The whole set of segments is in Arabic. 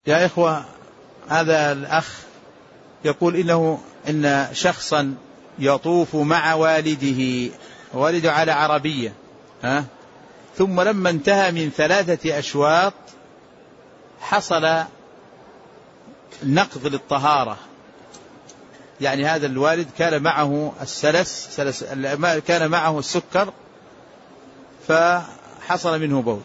يا إخوة، هذا الأخ يقول إن شخصا يطوف مع والده على عربية، ثم لما انتهى من 3 أشواط حصل نقض للطهارة. يعني هذا الوالد كان معه كان معه السكر فحصل منه بول.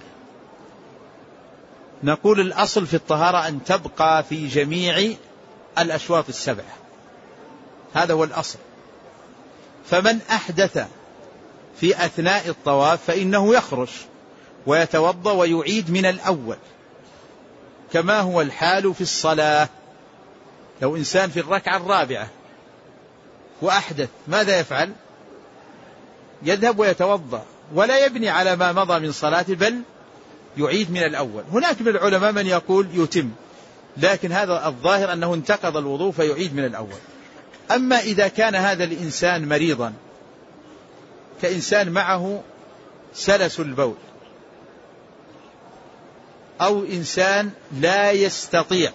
نقول الأصل في الطهارة أن تبقى في جميع الأشواط 7، هذا هو الأصل. فمن أحدث في أثناء الطواف فإنه يخرج ويتوضأ ويعيد من الأول، كما هو الحال في الصلاة. لو إنسان في الركعة 4 وأحدث ماذا يفعل؟ يذهب ويتوضأ ولا يبني على ما مضى من صلاته، بل يعيد من الأول. هناك من العلماء من يقول يتم، لكن هذا الظاهر أنه انتقض الوضوء فيعيد من الأول. أما إذا كان هذا الإنسان مريضا، كإنسان معه سلس البول، أو إنسان لا يستطيع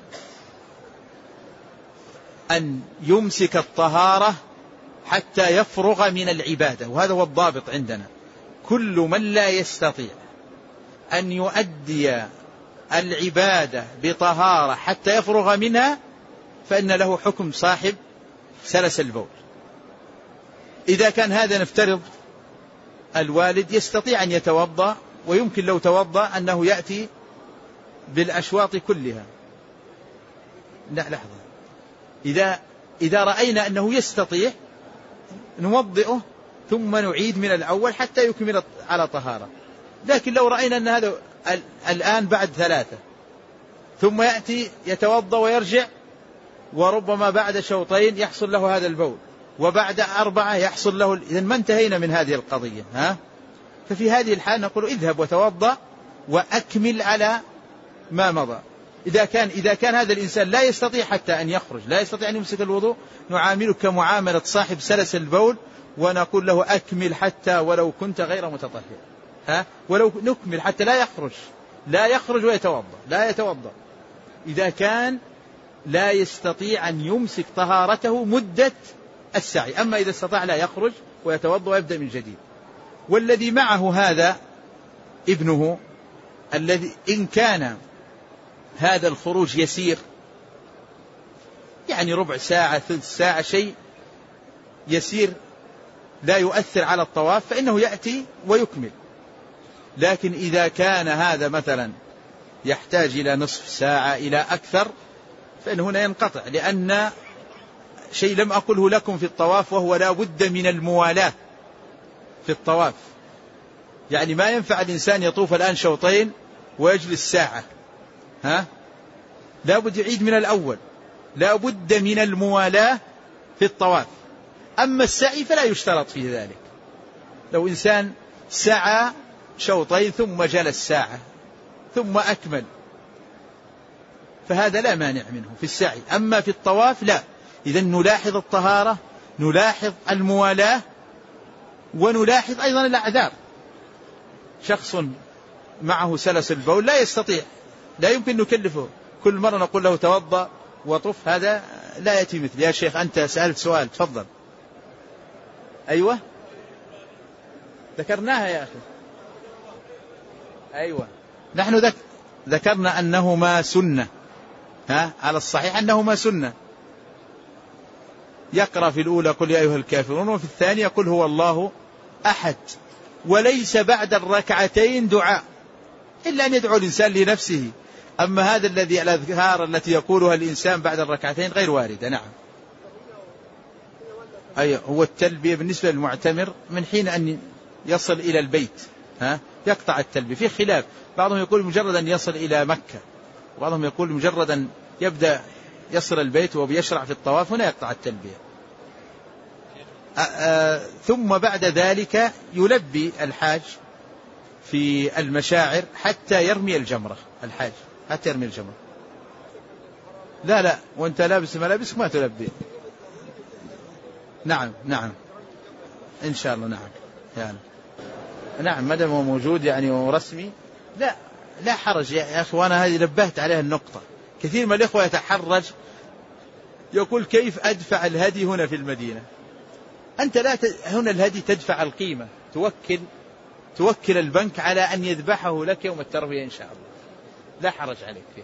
أن يمسك الطهارة حتى يفرغ من العبادة، وهذا هو الضابط عندنا، كل من لا يستطيع أن يؤدي العبادة بطهارة حتى يفرغ منها فإن له حكم صاحب سلس البول. إذا كان هذا نفترض الوالد يستطيع أن يتوضأ، ويمكن لو توضأ أنه يأتي بالأشواط كلها. لا لحظة، إذا رأينا أنه يستطيع نوضئه ثم نعيد من الأول حتى يكمل على طهارة. لكن لو رأينا أن هذا الآن بعد 3 ثم يأتي يتوضأ ويرجع، وربما بعد شوطين يحصل له هذا البول، وبعد 4 يحصل له، إذن ما انتهينا من هذه القضية. ففي هذه الحال نقول اذهب وتوضأ وأكمل على ما مضى. إذا كان هذا الإنسان لا يستطيع حتى أن يخرج، لا يستطيع أن يمسك الوضوء، نعامله كمعاملة صاحب سلس البول ونقول له أكمل حتى ولو كنت غير متطهر، ولو نكمل حتى لا يخرج ويتوضأ، لا يتوضأ إذا كان لا يستطيع أن يمسك طهارته مدة السعي. أما إذا استطاع لا يخرج ويتوضأ ويبدأ من جديد. والذي معه هذا ابنه، الذي إن كان هذا الخروج يسير، يعني ربع ساعة 3 ساعة، شيء يسير لا يؤثر على الطواف، فإنه يأتي ويكمل. لكن إذا كان هذا مثلا يحتاج إلى نصف ساعة إلى أكثر، فإن هنا ينقطع، لأن شيء لم أقله لكم في الطواف، وهو لا بد من الموالاة في الطواف. يعني ما ينفع الإنسان يطوف الآن شوطين ويجلس ساعة، لا بد يعيد من الأول، لا بد من الموالاة في الطواف. أما السعي فلا يشترط في ذلك. لو إنسان سعى شوطين ثم جلس ساعة ثم أكمل، فهذا لا مانع منه في السعي. أما في الطواف لا. إذن نلاحظ الطهارة، نلاحظ الموالاة، ونلاحظ أيضا الأعذار. شخص معه سلس البول لا يستطيع، لا يمكن نكلفه كل مرة نقول له توضأ وطف، هذا لا يأتي مثل. يا شيخ أنت سألت سؤال، تفضل. أيوة ذكرناها يا أخي. أيوة نحن ذكرنا أنهما سنة، على الصحيح أنهما سنة. يقرأ في الأولى قل يا أيها الكافرون، وفي الثانية قل هو الله أحد. وليس بعد الركعتين دعاء إلا أن يدعو الإنسان لنفسه. أما هذا الذي الأذكار التي يقولها الإنسان بعد الركعتين غير واردة. نعم. أي هو التلبية بالنسبة للمعتمر من حين أن يصل إلى البيت، يقطع التلبية. في خلاف، بعضهم يقول مجرد أن يصل إلى مكة، وبعضهم يقول مجرد أن يبدأ يصل البيت وبيشرع في الطواف هنا يقطع التلبية. ثم بعد ذلك يلبي الحاج في المشاعر حتى يرمي الجمرة. الحاج حتى يرمي الجمرة. لا وانت لابس ملابسك ما تلبي. نعم إن شاء الله. نعم ما دام هو موجود يعني ورسمي. لا لا حرج يا أخي، وأنا هذه نبهت عليها النقطة. كثير من الإخوة يتحرج، يقول كيف أدفع الهدي هنا في المدينة؟ أنت لا هنا الهدي تدفع القيمة، توكل البنك على أن يذبحه لك يوم التروية إن شاء الله، لا حرج عليك فيها.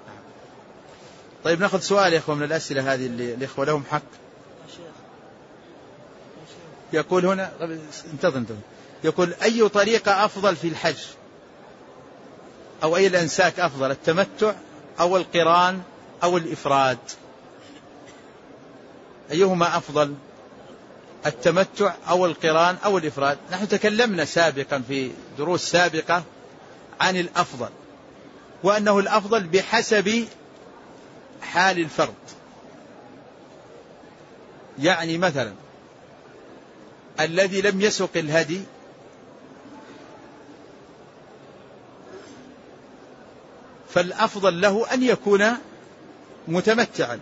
طيب نأخذ سؤال يا إخوة من الأسئلة هذه اللي الإخوة لهم حق. يقول هنا، انتظر، يقول أي طريقة أفضل في الحج، أو أي الأنساك أفضل، التمتع أو القران أو الإفراد؟ أيهما أفضل، التمتع أو القران أو الإفراد؟ نحن تكلمنا سابقا في دروس سابقة عن الأفضل، وأنه الأفضل بحسب حال الفرد. يعني مثلا الذي لم يسق الهدي فالأفضل له أن يكون متمتعا،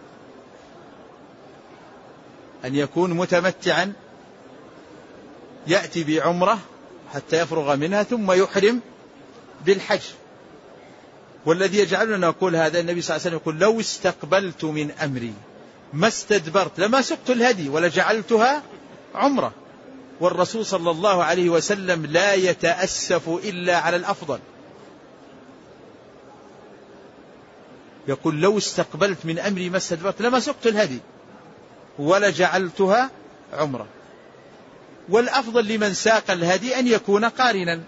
يأتي بعمرة حتى يفرغ منها ثم يحرم بالحج. والذي يجعلنا نقول هذا النبي صلى الله عليه وسلم يقول لو استقبلت من أمري ما استدبرت لما سقت الهدي ولجعلتها عمرة. والرسول صلى الله عليه وسلم لا يتأسف إلا على الأفضل، يقول لو استقبلت من أمري ما استدبرت لما سقت الهدي ولجعلتها عمرة. والأفضل لمن ساق الهدي أن يكون قارنا،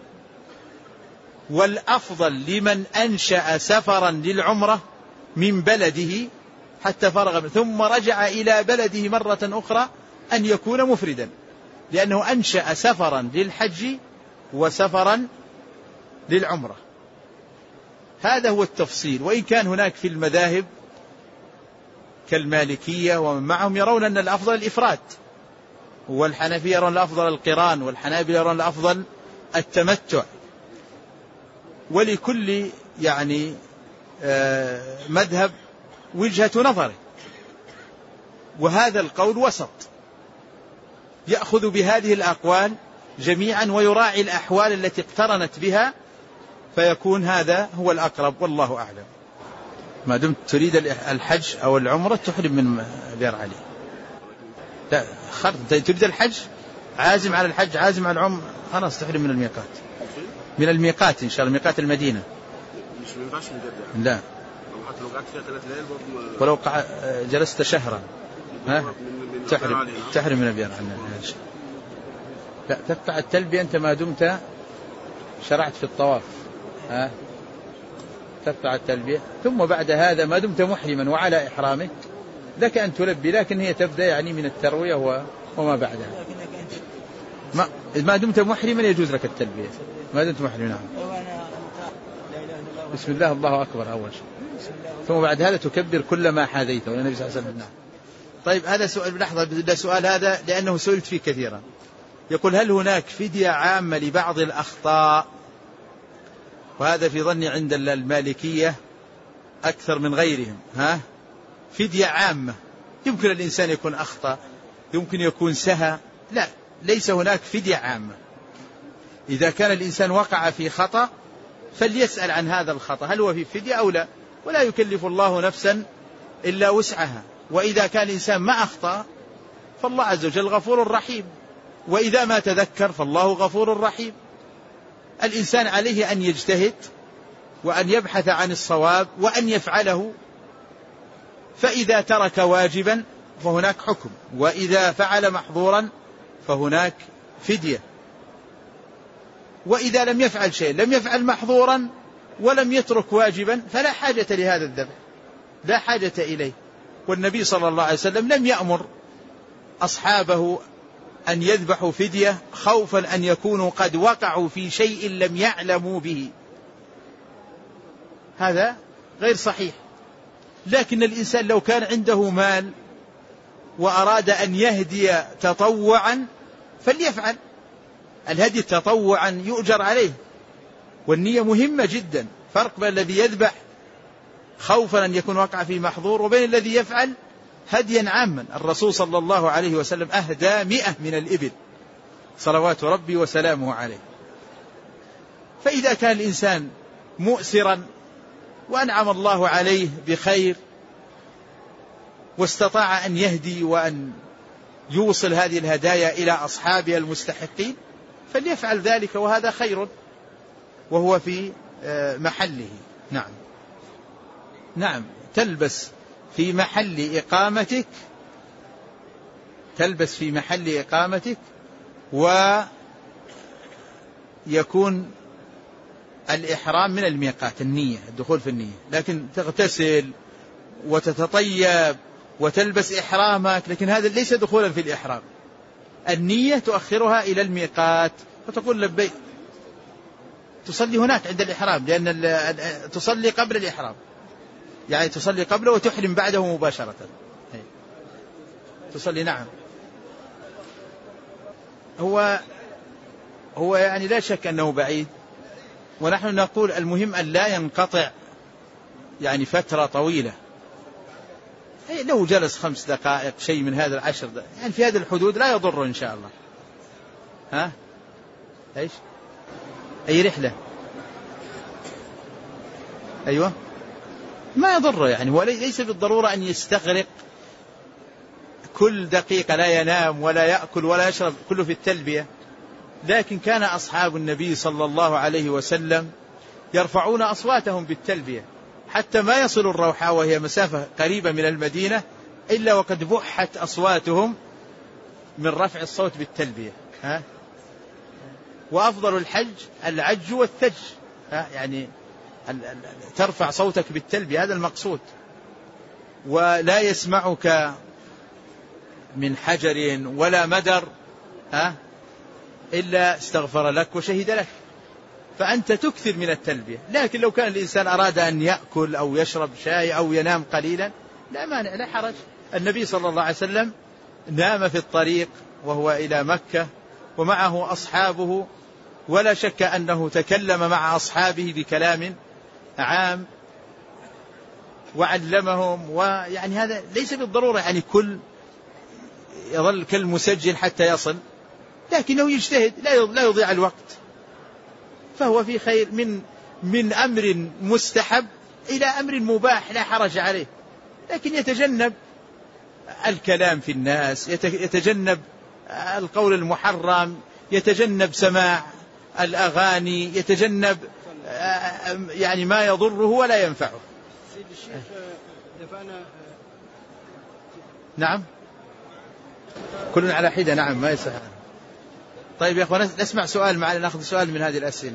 والأفضل لمن أنشأ سفرا للعمرة من بلده حتى فرغ ثم رجع إلى بلده مرة أخرى أن يكون مفردا، لأنه أنشأ سفرا للحج وسفرا للعمرة. هذا هو التفصيل. وإن كان هناك في المذاهب كالمالكية ومن معهم يرون أن الأفضل الإفراد، والحنفية يرون الأفضل القران، والحنابلة يرون الأفضل التمتع. ولكل مذهب وجهة نظره، وهذا القول وسط، يأخذ بهذه الأقوال جميعا ويراعي الأحوال التي اقترنت بها، فيكون هذا هو الأقرب، والله أعلم. ما دمت تريد الحج أو العمرة تحرم من غير علي. لا خلاص، تريد الحج عازم على الحج عازم على العمر، خلاص تحرم من الميقات، من الميقات إن شاء الله، ميقات المدينة. مش ينفعش من جدة؟ لا، حتى لو قعدت فيها 3 ليال برضه، ولو جلست شهرا تحرم من البيان عنه. لا، تقطع التلبية أنت ما دمت شرعت في الطواف، تقطع التلبية، ثم بعد هذا ما دمت محرما وعلى إحرامك لك أن تلبي، لكن هي تبدأ من التروية وما بعدها. ما دمت محرما يجوز لك التلبية ما دمت محرما. نعم. بسم الله الله أكبر أول شيء، ثم بعد هذا تكبر كل ما حاذيته، والنبي صلى الله عليه وسلم. نعم. طيب هذا سؤال، لحظة، بدأ سؤال هذا لأنه سئلت فيه كثيرا. يقول هل هناك فدية عامة لبعض الأخطاء؟ وهذا في ظني عند المالكية أكثر من غيرهم. فدية عامة، يمكن الإنسان يكون أخطأ، يمكن يكون سهى، لا، ليس هناك فدية عامة. إذا كان الإنسان وقع في خطأ فليسأل عن هذا الخطأ هل هو في فدية أو لا، ولا يكلف الله نفسا إلا وسعها. وإذا كان الإنسان ما أخطأ فالله عز وجل غفور رحيم، وإذا ما تذكر فالله غفور رحيم. الإنسان عليه أن يجتهد وأن يبحث عن الصواب وأن يفعله، فإذا ترك واجبا فهناك حكم، وإذا فعل محظورا فهناك فدية. وإذا لم يفعل شيء، لم يفعل محظورا ولم يترك واجبا، فلا حاجة لهذا الذبح، لا حاجة إليه. والنبي صلى الله عليه وسلم لم يأمر أصحابه أن يذبحوا فدية خوفا أن يكونوا قد وقعوا في شيء لم يعلموا به، هذا غير صحيح. لكن الإنسان لو كان عنده مال وأراد أن يهدي تطوعا فليفعل، الهدي تطوعا يؤجر عليه، والنية مهمة جدا. فرق بين الذي يذبح خوفا أن يكون وقع في محظور وبين الذي يفعل هديا عاما. الرسول صلى الله عليه وسلم أهدى 100 من الإبل صلوات ربي وسلامه عليه. فإذا كان الإنسان مؤسرا وأنعم الله عليه بخير واستطاع أن يهدي وأن يوصل هذه الهدايا إلى أصحابها المستحقين فليفعل ذلك، وهذا خير وهو في محله. نعم نعم، تلبس في محل إقامتك، تلبس في محل إقامتك، ويكون الإحرام من الميقات، النية، الدخول في النية، لكن تغتسل وتتطيب وتلبس إحرامك، لكن هذا ليس دخولا في الإحرام. النية تؤخرها إلى الميقات فتقول لبيك، تصلي هناك عند الإحرام، لأن تصلي قبل الإحرام، يعني تصلي قبله وتحرم بعده مباشرة تصلي. نعم، هو يعني لا شك أنه بعيد، ونحن نقول المهم أن لا ينقطع يعني فترة طويلة، لو جلس 5 دقائق شيء من هذا 10 دقائق يعني في هذه الحدود لا يضر إن شاء الله. ها إيش أي رحلة؟ أيوة ما يضر، يعني هو ليس بالضرورة أن يستغرق كل دقيقة، لا ينام ولا يأكل ولا يشرب، كله في التلبية. لكن كان أصحاب النبي صلى الله عليه وسلم يرفعون أصواتهم بالتلبية حتى ما يصل الروحاء وهي مسافة قريبة من المدينة إلا وقد بحت أصواتهم من رفع الصوت بالتلبية. وأفضل الحج العج والثج، يعني ترفع صوتك بالتلبية، هذا المقصود. ولا يسمعك من حجر ولا مدر إلا استغفر لك وشهد لك، فأنت تكثر من التلبية. لكن لو كان الإنسان أراد أن يأكل أو يشرب شاي أو ينام قليلا لا مانع، لا حرج. النبي صلى الله عليه وسلم نام في الطريق وهو إلى مكة ومعه أصحابه، ولا شك أنه تكلم مع أصحابه بكلام عام وعلمهم، ويعني هذا ليس بالضرورة يعني كل يظل كالمسجل حتى يصل، لكنه يجتهد لا يضيع الوقت، فهو في خير من أمر مستحب إلى أمر مباح لا حرج عليه، لكن يتجنب الكلام في الناس، يتجنب القول المحرم، يتجنب سماع الأغاني، يتجنب يعني ما يضره ولا ينفعه. سيد الشيخ دفعنا. نعم كلنا على حدة. نعم ما يصح. طيب يا أخوان نسمع سؤال معنا، نأخذ سؤال من هذه الأسئلة.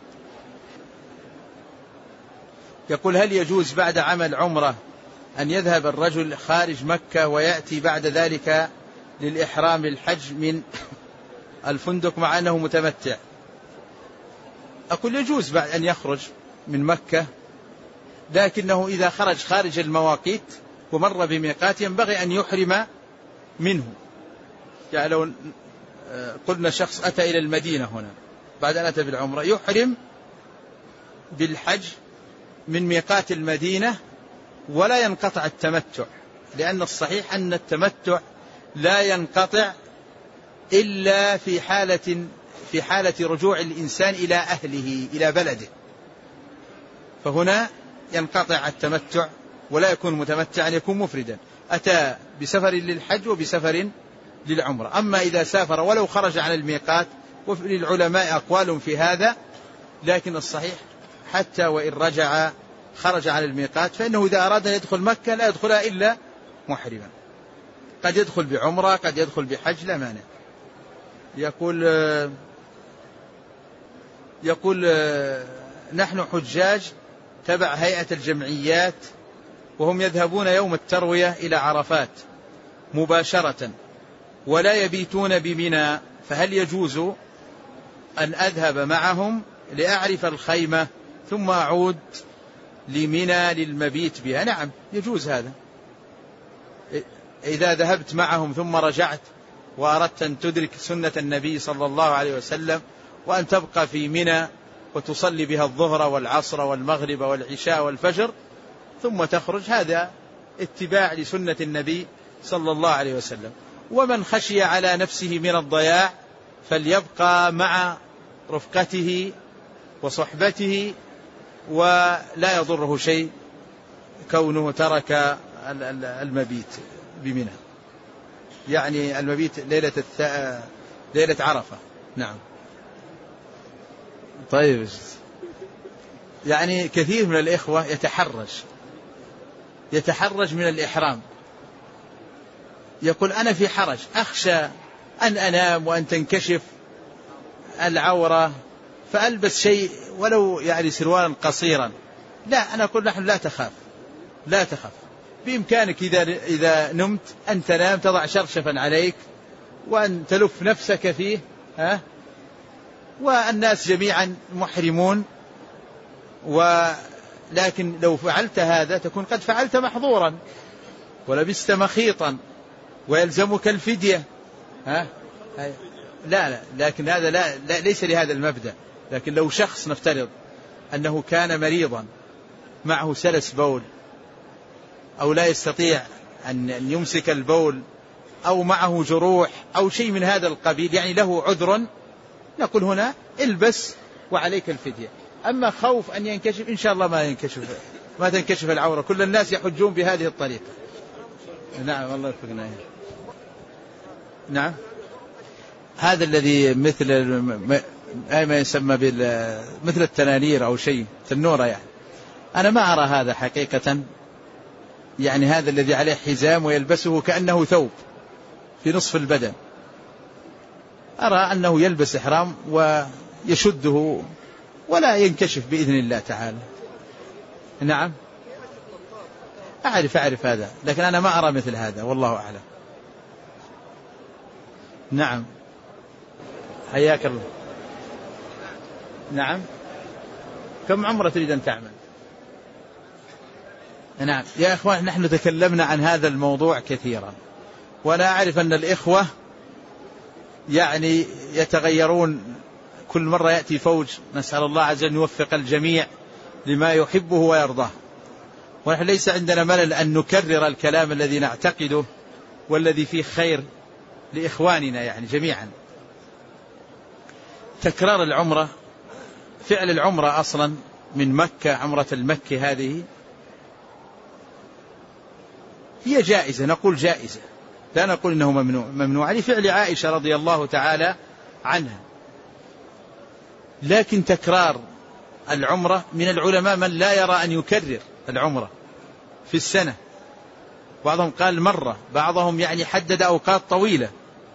يقول هل يجوز بعد عمل عمرة أن يذهب الرجل خارج مكة ويأتي بعد ذلك للإحرام الحج من الفندق مع أنه متمتع؟ أقول يجوز بعد أن يخرج من مكة، لكنه إذا خارج المواقيت ومر بميقات ينبغي أن يحرم منه. يعني لو قلنا شخص أتى إلى المدينة هنا بعد أن أتى بالعمرة يحرم بالحج من ميقات المدينة ولا ينقطع التمتع، لأن الصحيح أن التمتع لا ينقطع إلا في حالة رجوع الإنسان إلى أهله إلى بلده، فهنا ينقطع التمتع ولا يكون متمتعا، يكون مفردا، أتى بسفر للحج وبسفر للعمرة. أما إذا سافر ولو خرج عن الميقات، وللعلماء أقوال في هذا، لكن الصحيح حتى وإن خرج عن الميقات فإنه إذا أراد أن يدخل مكة لا يدخلها إلا محرما، قد يدخل بعمرة قد يدخل بحج لا مانع. يقول نحن حجاج تبع هيئة الجمعيات وهم يذهبون يوم التروية إلى عرفات مباشرة ولا يبيتون بمنى، فهل يجوز أن أذهب معهم لأعرف الخيمة ثم أعود لمنى للمبيت بها؟ نعم يجوز هذا، إذا ذهبت معهم ثم رجعت وأردت أن تدرك سنة النبي صلى الله عليه وسلم وأن تبقى في منى وتصلي بها الظهر والعصر والمغرب والعشاء والفجر ثم تخرج، هذا اتباع لسنة النبي صلى الله عليه وسلم. ومن خشي على نفسه من الضياع فليبقى مع رفقته وصحبته ولا يضره شيء كونه ترك المبيت بمنى، يعني المبيت ليلة عرفة. نعم. طيب، يعني كثير من الإخوة يتحرج من الإحرام، يقول أنا في حرج، أخشى أن أنام وأن تنكشف العورة فألبس شيء ولو يعني سروالا قصيرا. لا، أنا أقول نحن لا تخاف، بإمكانك إذا نمت أن تنام، تضع شرشفا عليك وأن تلف نفسك فيه، والناس جميعا محرمون. ولكن لو فعلت هذا تكون قد فعلت محظورا ولبست مخيطا ويلزمك الفدية. لا، لكن هذا لا ليس لهذا المبدأ. لكن لو شخص نفترض أنه كان مريضا معه سلس بول أو لا يستطيع أن يمسك البول أو معه جروح أو شيء من هذا القبيل، يعني له عذر، نقول هنا البس وعليك الفدية. أما خوف أن ينكشف، إن شاء الله ما تنكشف العورة، كل الناس يحجون بهذه الطريقة. نعم، والله يوفقنا. نعم، هذا الذي مثل ما يسمى مثل التنانير أو شيء تنورة، يعني أنا ما أرى هذا حقيقة، يعني هذا الذي عليه حزام ويلبسه كأنه ثوب في نصف البدن، أرى أنه يلبس إحرام ويشده ولا ينكشف بإذن الله تعالى. نعم، أعرف هذا، لكن أنا ما أرى مثل هذا، والله أعلم. نعم، حياك الله. نعم، كم عمرة تريد أن تعمل؟ نعم يا إخوان، نحن تكلمنا عن هذا الموضوع كثيرا، وأنا أعرف أن الإخوة يعني يتغيرون، كل مرة يأتي فوج، نسأل الله عز وجل يوفق الجميع لما يحبه ويرضاه. ونحن ليس عندنا ملل أن نكرر الكلام الذي نعتقده والذي فيه خير لإخواننا يعني جميعا. تكرار العمرة، فعل العمرة أصلا من مكة، عمرة المكي هذه هي جائزة، نقول جائزة، لا نقول إنه ممنوع لفعل عائشة رضي الله تعالى عنها. لكن تكرار العمرة، من العلماء من لا يرى أن يكرر العمرة في السنة، بعضهم قال مرة، بعضهم يعني حدد أوقات طويلة.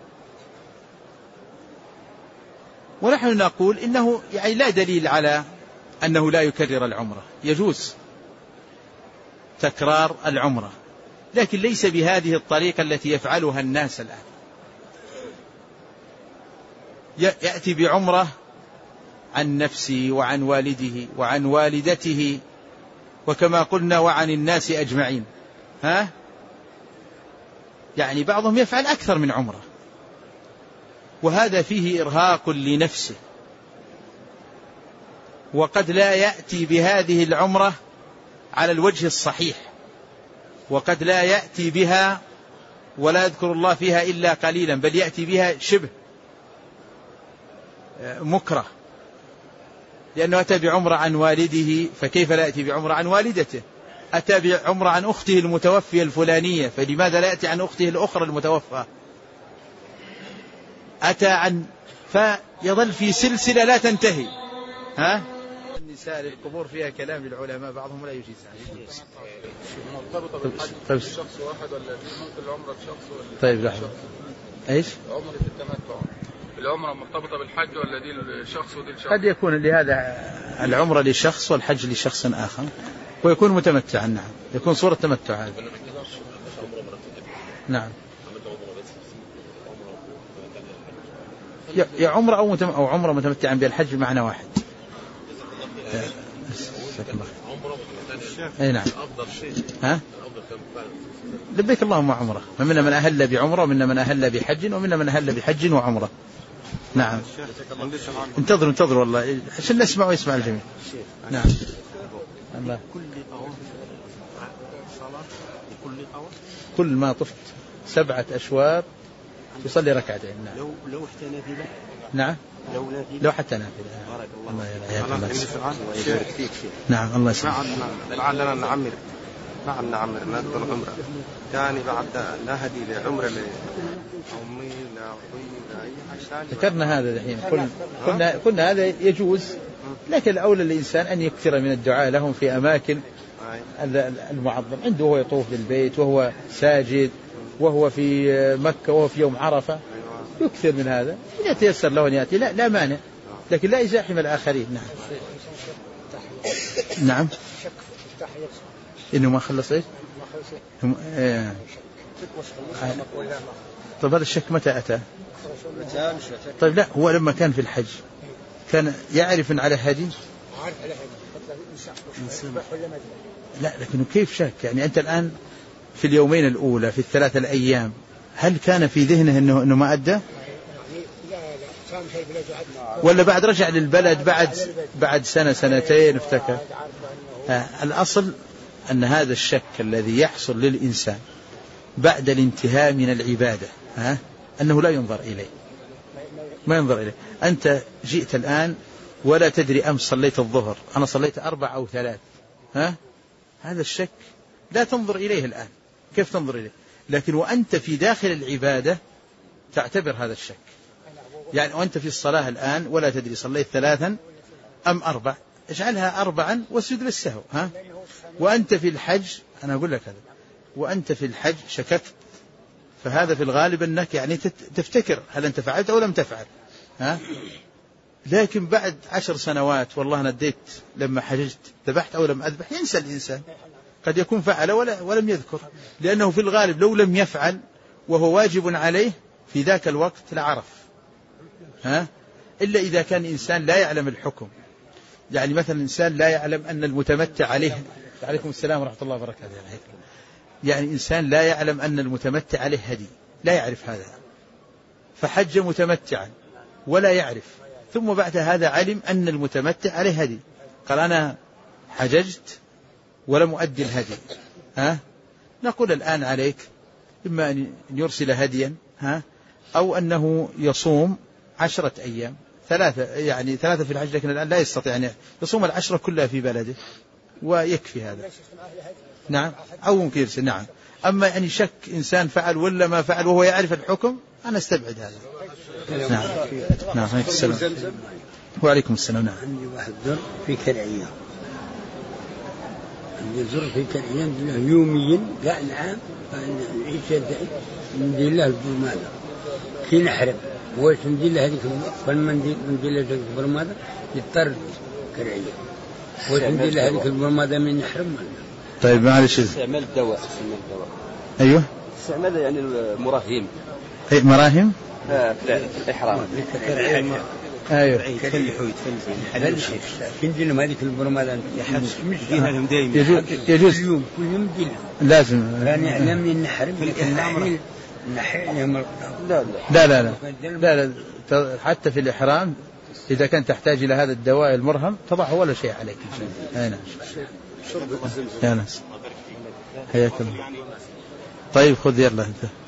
ونحن نقول إنه يعني لا دليل على أنه لا يكرر العمرة، يجوز تكرار العمرة، لكن ليس بهذه الطريقة التي يفعلها الناس الآن. يأتي بعمرة عن نفسه وعن والده وعن والدته، وكما قلنا وعن الناس أجمعين. يعني بعضهم يفعل أكثر من عمرة، وهذا فيه إرهاق لنفسه، وقد لا يأتي بهذه العمرة على الوجه الصحيح، وقد لا يأتي بها ولا يذكر الله فيها إلا قليلا، بل يأتي بها شبه مكره، لأنه أتى بعمرة عن والده، فكيف لا يأتي بعمرة عن والدته؟ أتى بعمرة عن أخته المتوفية الفلانية، فلماذا لا يأتي عن أخته الأخرى المتوفى؟ أتى عن، فيظل في سلسلة لا تنتهي. النساء للقبور فيها كلام للعلماء، بعضهم لا يجيز. مرتبطة بالحج شخص واحد ولا ممكن العمرة لشخص ولا؟ طيب لحظة، ايش؟ عمرة التمتع، العمرة مرتبطة بالحج ولا دي الشخص ودي الشخص؟ قد يكون لهذا العمرة لشخص والحج لشخص آخر، ويكون متمتعا. نعم، يكون صورة تمتع هذا. نعم، يا عمرة أو عمرة متمتعا بالحج بمعنى واحد. أي نعم. لبيك اللهم عمرة، فمنا من أهل بعمرة، ومنا من أهل بحج، ومنا من أهل بحج وعمرة. نعم، انتظروا والله عشان نسمع ويسمع الجميع. نعم. كل ما طفت 7 أشواط يصلي ركعتين. نعم. لو حتى نافلة. نعم. لو حتى نافلة. بارك الله. نعم الله يسلمك. لعلنا نعمر نقضي العمرة ثاني بعد لا هدي لعمرة لأمي لا أخوي لا أي حاجة. ذكرنا هذا الحين قلنا هذا يجوز، لكن الأولى للإنسان أن يكثر من الدعاء لهم في أماكن المعظم، عنده وهو يطوف بالبيت وهو ساجد وهو في مكة وهو في يوم عرفة، يكثر من هذا إذا تيسر له أن يأتي لا مانع، لكن لا يزاحم الآخرين. نعم. نعم. إنه ما خلص إيش؟ طيب هذا الشك متى أتى؟ طيب لا، هو لما كان في الحج كان يعرف على هدي؟ لا، لكنه كيف شك؟ يعني أنت الآن في اليومين الأولى في الثلاثة الأيام هل كان في ذهنه إنه ما أدى؟ ولا بعد رجع للبلد بعد سنة سنتين افتكر؟ الأصل أن هذا الشك الذي يحصل للإنسان بعد الانتهاء من العبادة أنه لا ينظر إليه، ما ينظر إليه. أنت جئت الآن ولا تدري أمس صليت الظهر، أنا صليت 4 أو 3، هذا الشك لا تنظر إليه الآن. كيف تنظر إليه؟ لكن وأنت في داخل العبادة تعتبر هذا الشك. يعني وأنت في الصلاة الآن ولا تدري صليت 3 أم 4، اجعلها 4 واسجد للسهو. وأنت في الحج، أنا أقول لك هذا، وأنت في الحج شككت، فهذا في الغالب أنك يعني تفتكر هل أنت فعلت أو لم تفعل. لكن بعد 10 سنوات والله أنا اديت لما حججت ذبحت أو لم أذبح، ينسى الإنسان، قد يكون فعل ولم يذكر، لأنه في الغالب لو لم يفعل وهو واجب عليه في ذاك الوقت لعرف. إلا إذا كان إنسان لا يعلم الحكم، يعني مثلا إنسان لا يعلم أن المتمتع عليه، عليكم السلام ورحمة الله وبركاته، يعني إنسان لا يعلم أن المتمتع عليه هدي، لا يعرف هذا، فحج متمتعا ولا يعرف، ثم بعد هذا علم أن المتمتع عليه هدي، قال أنا حججت ولم أؤدي الهدي، نقول الآن عليك إما أن يرسل هديا أو أنه يصوم 10 أيام، 3 في الحج، لكن الآن لا يستطيع أن يصوم 10 كلها في بلده ويكفي هذا. نعم، أو ممكن يرسل. نعم. أما يعني شك إنسان فعل ولا ما فعل وهو يعرف الحكم، أنا استبعد هذا. نعم. نعم. عليكم السلام. وعليكم السلام. نعم. عندي واحد زر في كالعيان، عندي زر في كالعيان يوميا قاع العام، نعيش ندير له البرمادة كي نحرم، واش ندير له هذيك فالمنديل ندير له البرمادة يضطر كالعيان، واش ندير له هذيك البرمادة من نحرم. طيب معلش، استعمال الدواء. أيوه، استعمال يعني المراهيم. أي مراهم؟ في الإحرام. أيوه. كندير لهم هذيك البرمادة مش لهم دائما. يجوز. كل يوم ندير لهم. لازم. يعني علمني النحرم في الإحرام. لا حتى في الإحرام إذا كان تحتاج إلى هذا الدواء المرهم تضعه ولا شيء عليك. أنا. يا ناس. حياكم. طيب خذ يلا أنت.